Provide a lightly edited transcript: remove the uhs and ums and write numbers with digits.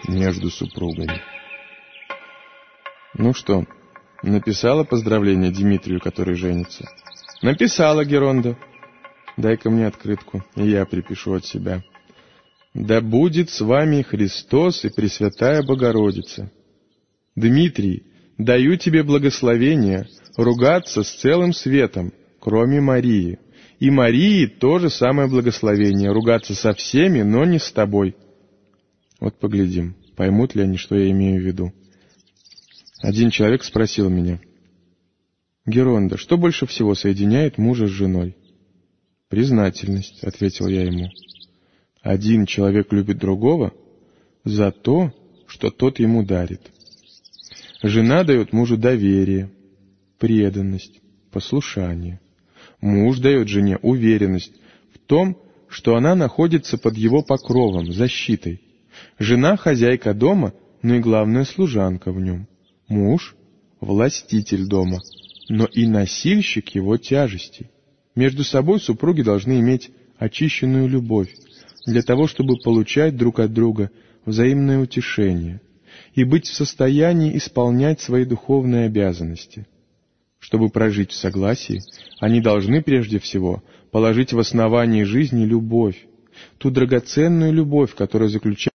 между супругами. Ну что, написала поздравление Дмитрию, который женится? Написала, Геронда. Дай-ка мне открытку, и я припишу от себя. Да будет с вами Христос и Пресвятая Богородица. Дмитрий, даю тебе благословение ругаться с целым светом, кроме Марии. И Марии то же самое благословение, ругаться со всеми, но не с тобой. Вот поглядим, поймут ли они, что я имею в виду. Один человек спросил меня: Геронда, что больше всего соединяет мужа с женой? Признательность, ответил я ему. Один человек любит другого за то, что тот ему дарит. Жена дает мужу доверие, преданность, послушание. Муж дает жене уверенность в том, что она находится под его покровом, защитой. Жена — хозяйка дома, но и главная служанка в нем. Муж — властитель дома, но и носильщик его тяжестей. Между собой супруги должны иметь очищенную любовь для того, чтобы получать друг от друга взаимное утешение и быть в состоянии исполнять свои духовные обязанности. Чтобы прожить в согласии, они должны прежде всего положить в основании жизни любовь, ту драгоценную любовь, которая заключается